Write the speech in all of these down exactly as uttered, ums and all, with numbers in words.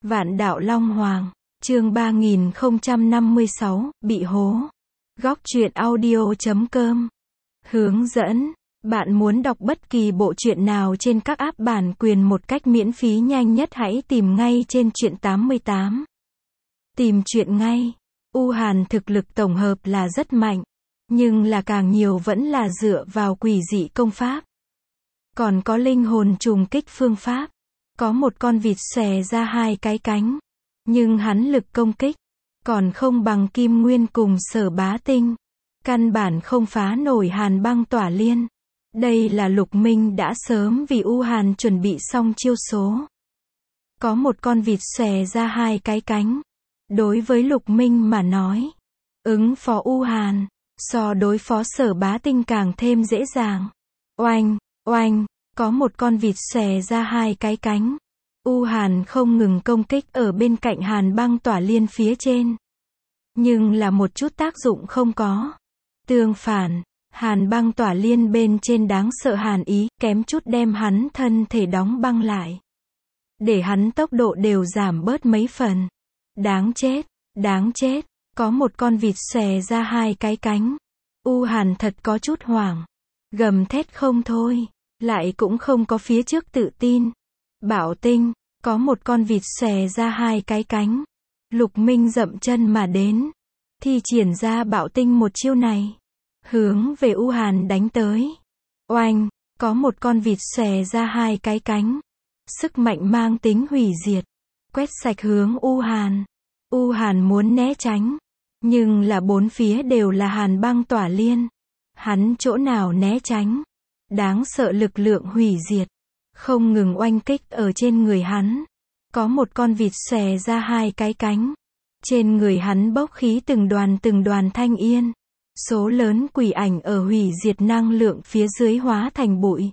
Vạn đạo Long Hoàng, chương ba nghìn không trăm năm mươi sáu, bị hố. Góc truyện audio chấm com. Hướng dẫn, bạn muốn đọc bất kỳ bộ truyện nào trên các app bản quyền một cách miễn phí nhanh nhất hãy tìm ngay trên truyện tám mươi tám. Tìm truyện ngay. U Hàn thực lực tổng hợp là rất mạnh, nhưng là càng nhiều vẫn là dựa vào quỷ dị công pháp. Còn có linh hồn trùng kích phương pháp. Có một con vịt xòe ra hai cái cánh, nhưng hắn lực công kích còn không bằng Kim Nguyên cùng Sở Bá Tinh, căn bản không phá nổi Hàn Băng Tỏa Liên. Đây là Lục Minh đã sớm vì U Hàn chuẩn bị xong chiêu số. Có một con vịt xòe ra hai cái cánh, đối với Lục Minh mà nói, ứng phó U Hàn so đối phó Sở Bá Tinh càng thêm dễ dàng. Oanh, oanh, có một con vịt xòe ra hai cái cánh. U Hàn không ngừng công kích ở bên cạnh Hàn Băng Tỏa Liên phía trên, nhưng là một chút tác dụng không có. Tương phản, Hàn Băng Tỏa Liên bên trên đáng sợ hàn ý, kém chút đem hắn thân thể đóng băng lại, để hắn tốc độ đều giảm bớt mấy phần. Đáng chết, đáng chết, có một con vịt xòe ra hai cái cánh. U Hàn thật có chút hoảng, gầm thét không thôi, lại cũng không có phía trước tự tin. Bảo Tinh, có một con vịt xòe ra hai cái cánh. Lục Minh dậm chân mà đến, thi triển ra Bảo Tinh một chiêu này, hướng về U Hàn đánh tới. Oanh, có một con vịt xòe ra hai cái cánh, sức mạnh mang tính hủy diệt, quét sạch hướng U Hàn. U Hàn muốn né tránh, nhưng là bốn phía đều là Hàn Băng Tỏa Liên, hắn chỗ nào né tránh. Đáng sợ lực lượng hủy diệt không ngừng oanh kích ở trên người hắn. Có một con vịt xòe ra hai cái cánh, trên người hắn bốc khí từng đoàn từng đoàn thanh yên. Số lớn quỷ ảnh ở hủy diệt năng lượng phía dưới hóa thành bụi.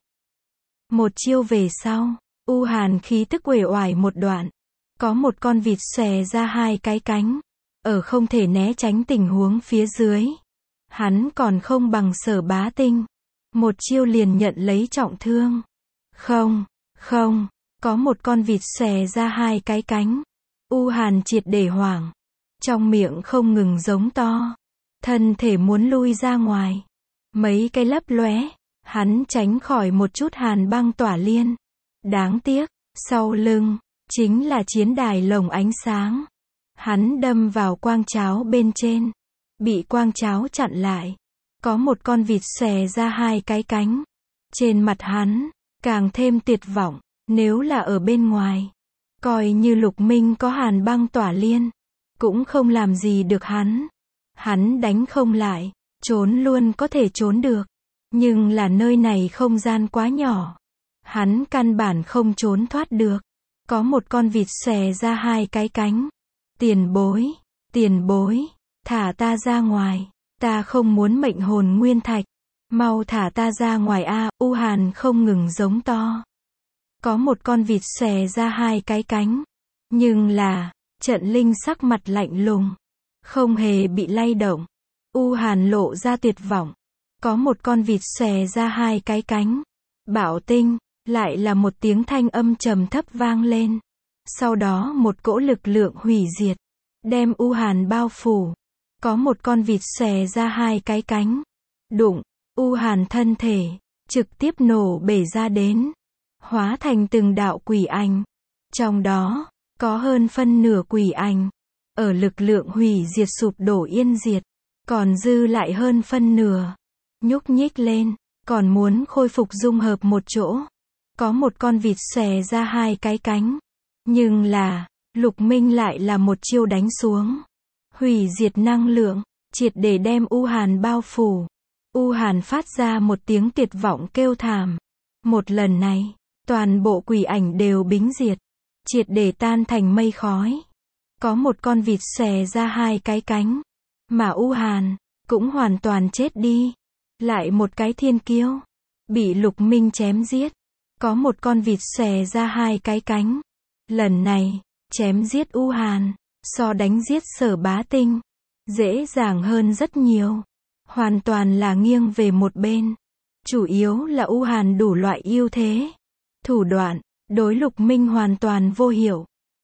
Một chiêu về sau, U Hàn khí tức uể oải một đoạn. Có một con vịt xòe ra hai cái cánh, ở không thể né tránh tình huống phía dưới, hắn còn không bằng Sở Bá Tinh, một chiêu liền nhận lấy trọng thương. Không, không, có một con vịt xòe ra hai cái cánh. U Hàn triệt để hoảng, trong miệng không ngừng giống to, thân thể muốn lui ra ngoài. Mấy cái lấp lóe, hắn tránh khỏi một chút Hàn Băng Tỏa Liên. Đáng tiếc, sau lưng chính là chiến đài lồng ánh sáng. Hắn đâm vào quang cháo bên trên, bị quang cháo chặn lại. Có một con vịt xòe ra hai cái cánh. Trên mặt hắn càng thêm tuyệt vọng. Nếu là ở bên ngoài, coi như Lục Minh có Hàn Băng Tỏa Liên, cũng không làm gì được hắn. Hắn đánh không lại, trốn luôn có thể trốn được, nhưng là nơi này không gian quá nhỏ, hắn căn bản không trốn thoát được. Có một con vịt xòe ra hai cái cánh. Tiền bối, tiền bối, thả ta ra ngoài, ta không muốn mệnh hồn nguyên thạch, mau thả ta ra ngoài a. U Hàn không ngừng giống to. Có một con vịt xòe ra hai cái cánh, nhưng là Trận Linh sắc mặt lạnh lùng, không hề bị lay động. U Hàn lộ ra tuyệt vọng. Có một con vịt xòe ra hai cái cánh. Bảo Tinh, lại là một tiếng thanh âm trầm thấp vang lên. Sau đó một cỗ lực lượng hủy diệt đem U Hàn bao phủ. Có một con vịt xòe ra hai cái cánh. Đụng, U Hàn thân thể trực tiếp nổ bể ra đến, hóa thành từng đạo quỷ ảnh. Trong đó có hơn phân nửa quỷ ảnh ở lực lượng hủy diệt sụp đổ yên diệt, còn dư lại hơn phân nửa nhúc nhích lên, còn muốn khôi phục dung hợp một chỗ. Có một con vịt xòe ra hai cái cánh, nhưng là Lục Minh lại là một chiêu đánh xuống, hủy diệt năng lượng triệt để đem U Hàn bao phủ. U Hàn phát ra một tiếng tuyệt vọng kêu thảm. Một lần này, toàn bộ quỷ ảnh đều bính diệt, triệt để tan thành mây khói. Có một con vịt xòe ra hai cái cánh, mà U Hàn cũng hoàn toàn chết đi. Lại một cái thiên kiêu bị Lục Minh chém giết. Có một con vịt xòe ra hai cái cánh. Lần này, chém giết U Hàn so đánh giết Sở Bá Tinh dễ dàng hơn rất nhiều. Hoàn toàn là nghiêng về một bên. Chủ yếu là U Hàn đủ loại ưu thế, thủ đoạn đối Lục Minh hoàn toàn vô hiệu.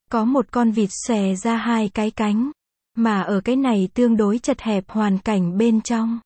Có một con vịt xòe ra hai cái cánh, mà ở cái này tương đối chật hẹp hoàn cảnh bên trong.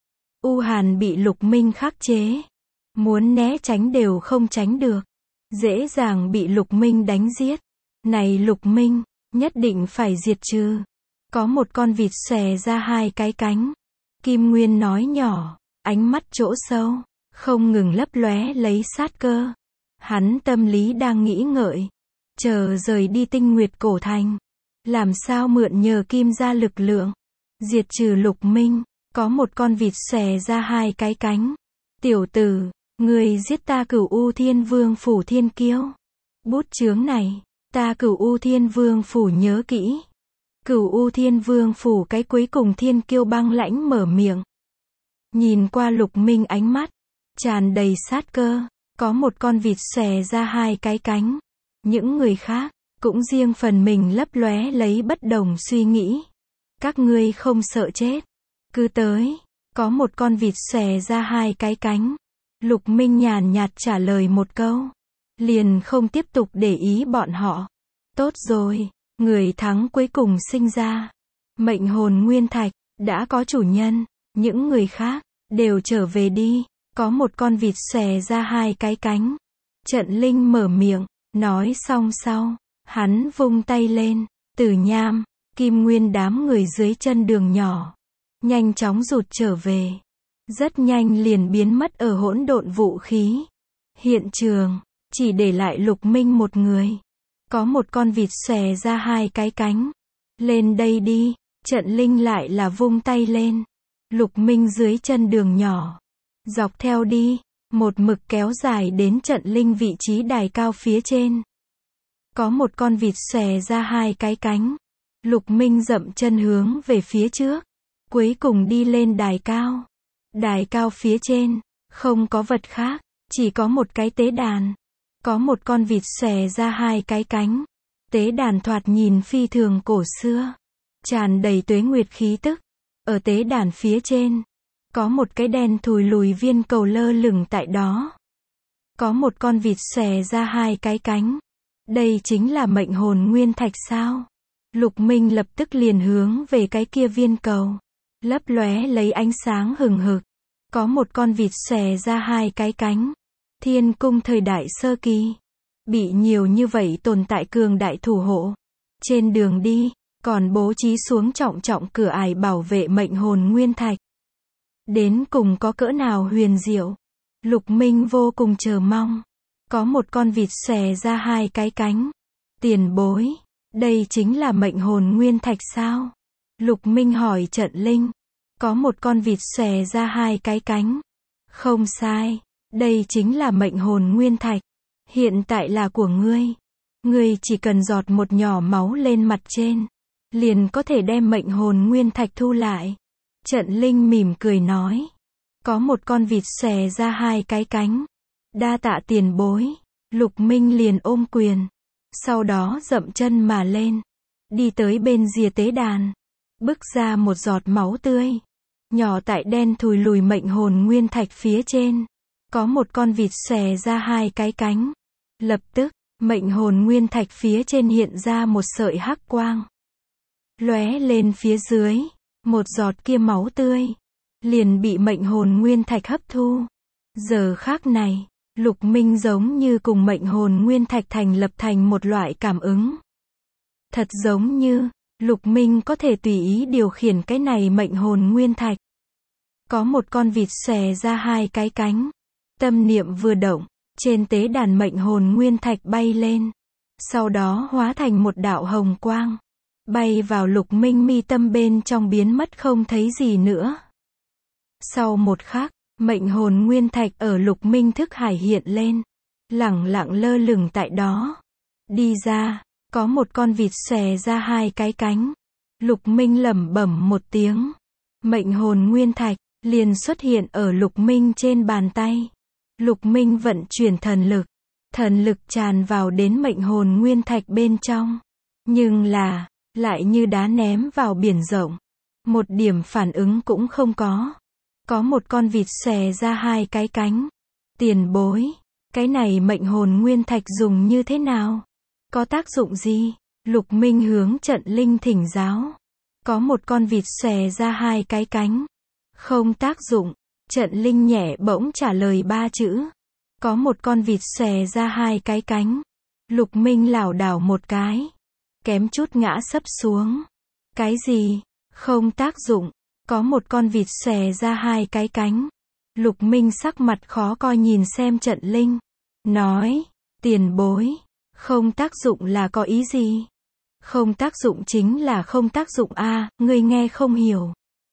U Hàn bị Lục Minh khắc chế, muốn né tránh đều không tránh được, dễ dàng bị Lục Minh đánh giết. Này Lục Minh, nhất định phải diệt trừ. Có một con vịt xòe ra hai cái cánh. Kim Nguyên nói nhỏ, ánh mắt chỗ sâu, không ngừng lấp lóe lấy sát cơ. Hắn tâm lý đang nghĩ ngợi, chờ rời đi Tinh Nguyệt Cổ Thành, làm sao mượn nhờ Kim gia lực lượng, diệt trừ Lục Minh. Có một con vịt xòe ra hai cái cánh. Tiểu tử, người giết ta Cửu U Thiên Vương phủ Thiên Kiêu. Bút chướng này, ta Cửu U Thiên Vương phủ nhớ kỹ. Cửu U Thiên Vương phủ cái cuối cùng Thiên Kiêu băng lãnh mở miệng. Nhìn qua Lục Minh ánh mắt, tràn đầy sát cơ. Có một con vịt xòe ra hai cái cánh. Những người khác, cũng riêng phần mình lấp lóe lấy bất đồng suy nghĩ. Các ngươi không sợ chết. Cứ tới. Có một con vịt xòe ra hai cái cánh. Lục Minh nhàn nhạt trả lời một câu. Liền không tiếp tục để ý bọn họ. Tốt rồi, người thắng cuối cùng sinh ra. Mệnh hồn nguyên thạch, đã có chủ nhân. Những người khác, đều trở về đi. Có một con vịt xòe ra hai cái cánh. Trận Linh mở miệng, nói xong sau, hắn vung tay lên. Tử Nham, Kim Nguyên đám người dưới chân đường nhỏ, nhanh chóng rụt trở về. Rất nhanh liền biến mất ở hỗn độn vũ khí. Hiện trường, chỉ để lại Lục Minh một người. Có một con vịt xòe ra hai cái cánh. Lên đây đi, Trận Linh lại là vung tay lên. Lục Minh dưới chân đường nhỏ, dọc theo đi, một mực kéo dài đến Trận Linh vị trí đài cao phía trên. Có một con vịt xòe ra hai cái cánh. Lục Minh dậm chân hướng về phía trước, cuối cùng đi lên đài cao. Đài cao phía trên, không có vật khác, chỉ có một cái tế đàn. Có một con vịt xòe ra hai cái cánh. Tế đàn thoạt nhìn phi thường cổ xưa, tràn đầy tuế nguyệt khí tức. Ở tế đàn phía trên, có một cái đen thùi lùi viên cầu lơ lửng tại đó. Có một con vịt xòe ra hai cái cánh. Đây chính là mệnh hồn nguyên thạch sao? Lục Minh lập tức liền hướng về cái kia viên cầu, lấp lóe lấy ánh sáng hừng hực. Có một con vịt xòe ra hai cái cánh. Thiên cung thời đại sơ kỳ, bị nhiều như vậy tồn tại cường đại thủ hộ. Trên đường đi, còn bố trí xuống trọng trọng cửa ải bảo vệ mệnh hồn nguyên thạch. Đến cùng có cỡ nào huyền diệu, Lục Minh vô cùng chờ mong. Có một con vịt xòe ra hai cái cánh. Tiền bối, đây chính là mệnh hồn nguyên thạch sao? Lục Minh hỏi Trận Linh. Có một con vịt xòe ra hai cái cánh. Không sai, đây chính là mệnh hồn nguyên thạch. Hiện tại là của ngươi. Ngươi chỉ cần giọt một nhỏ máu lên mặt trên, liền có thể đem mệnh hồn nguyên thạch thu lại. Trận Linh mỉm cười nói. Có một con vịt xòe ra hai cái cánh. Đa tạ tiền bối. Lục Minh liền ôm quyền. Sau đó dậm chân mà lên, đi tới bên rìa tế đàn, bức ra một giọt máu tươi, nhỏ tại đen thùi lùi mệnh hồn nguyên thạch phía trên. Có một con vịt xòe ra hai cái cánh. Lập tức, mệnh hồn nguyên thạch phía trên hiện ra một sợi hắc quang. Lóe lên phía dưới, một giọt kia máu tươi, liền bị mệnh hồn nguyên thạch hấp thu. Giờ khắc này, Lục Minh giống như cùng mệnh hồn nguyên thạch thành lập thành một loại cảm ứng. Thật giống như, Lục Minh có thể tùy ý điều khiển cái này mệnh hồn nguyên thạch. Có một con vịt xòe ra hai cái cánh. Tâm niệm vừa động, trên tế đàn mệnh hồn nguyên thạch bay lên. Sau đó hóa thành một đạo hồng quang, bay vào Lục Minh mi tâm bên trong biến mất không thấy gì nữa. Sau một khắc, mệnh hồn nguyên thạch ở Lục Minh thức hải hiện lên, lẳng lặng lơ lửng tại đó. Đi ra, có một con vịt xòe ra hai cái cánh. Lục Minh lẩm bẩm một tiếng. Mệnh hồn nguyên thạch liền xuất hiện ở Lục Minh trên bàn tay. Lục Minh vận chuyển thần lực, thần lực tràn vào đến mệnh hồn nguyên thạch bên trong. Nhưng là, lại như đá ném vào biển rộng, một điểm phản ứng cũng không có. Có một con vịt xòe ra hai cái cánh. Tiền bối, cái này mệnh hồn nguyên thạch dùng như thế nào? Có tác dụng gì? Lục Minh hướng Trận Linh thỉnh giáo. Có một con vịt xòe ra hai cái cánh. Không tác dụng. Trận Linh nhẹ bỗng trả lời ba chữ. Có một con vịt xòe ra hai cái cánh. Lục Minh lảo đảo một cái. Kém chút ngã sấp xuống. Cái gì? Không tác dụng. Có một con vịt xòe ra hai cái cánh. Lục Minh sắc mặt khó coi nhìn xem Trận Linh. Nói, tiền bối. Không tác dụng là có ý gì? Không tác dụng chính là không tác dụng a, à, ngươi nghe không hiểu.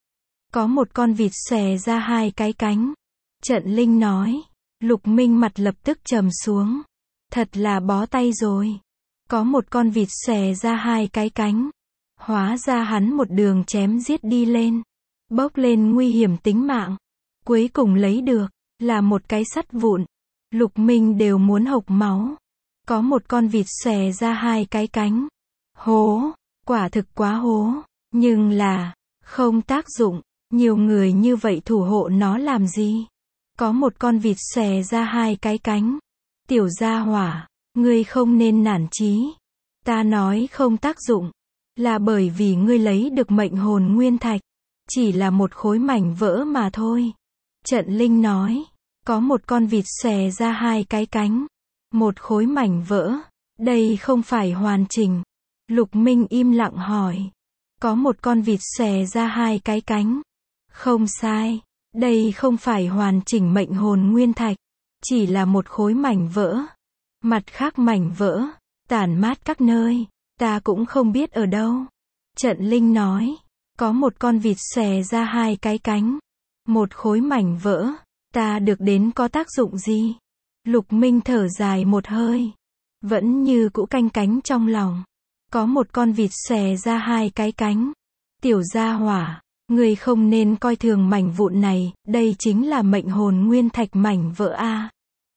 Có một con vịt xòe ra hai cái cánh. Trận Linh nói. Lục Minh mặt lập tức trầm xuống. Thật là bó tay rồi. Có một con vịt xòe ra hai cái cánh. Hóa ra hắn một đường chém giết đi lên. Bốc lên nguy hiểm tính mạng. Cuối cùng lấy được, là một cái sắt vụn. Lục Minh đều muốn hộc máu. Có một con vịt xòe ra hai cái cánh. Hố, quả thực quá hố. Nhưng là, không tác dụng. Nhiều người như vậy thủ hộ nó làm gì? Có một con vịt xòe ra hai cái cánh. Tiểu gia hỏa, ngươi không nên nản chí. Ta nói không tác dụng, là bởi vì ngươi lấy được mệnh hồn nguyên thạch. Chỉ là một khối mảnh vỡ mà thôi. Trận Linh nói, có một con vịt xòe ra hai cái cánh. Một khối mảnh vỡ, đây không phải hoàn chỉnh. Lục Minh im lặng hỏi, có một con vịt xòe ra hai cái cánh. Không sai, đây không phải hoàn chỉnh mệnh hồn nguyên thạch. Chỉ là một khối mảnh vỡ. Mặt khác mảnh vỡ, tản mát các nơi. Ta cũng không biết ở đâu. Trận Linh nói, có một con vịt xòe ra hai cái cánh. Một khối mảnh vỡ, ta được đến có tác dụng gì? Lục Minh thở dài một hơi. Vẫn như cũ canh cánh trong lòng. Có một con vịt xòe ra hai cái cánh. Tiểu gia hỏa, người không nên coi thường mảnh vụn này, đây chính là mệnh hồn nguyên thạch mảnh vỡ a.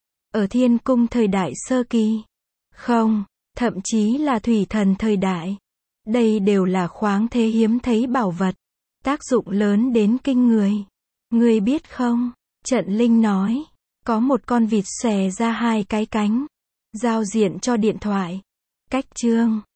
Ở Thiên Cung thời đại sơ kỳ. Không, thậm chí là thủy thần thời đại. Đây đều là khoáng thế hiếm thấy bảo vật. Tác dụng lớn đến kinh người. Ngươi biết không? Trận Linh nói. Có một con vịt xòe ra hai cái cánh. Giao diện cho điện thoại. Cách chương.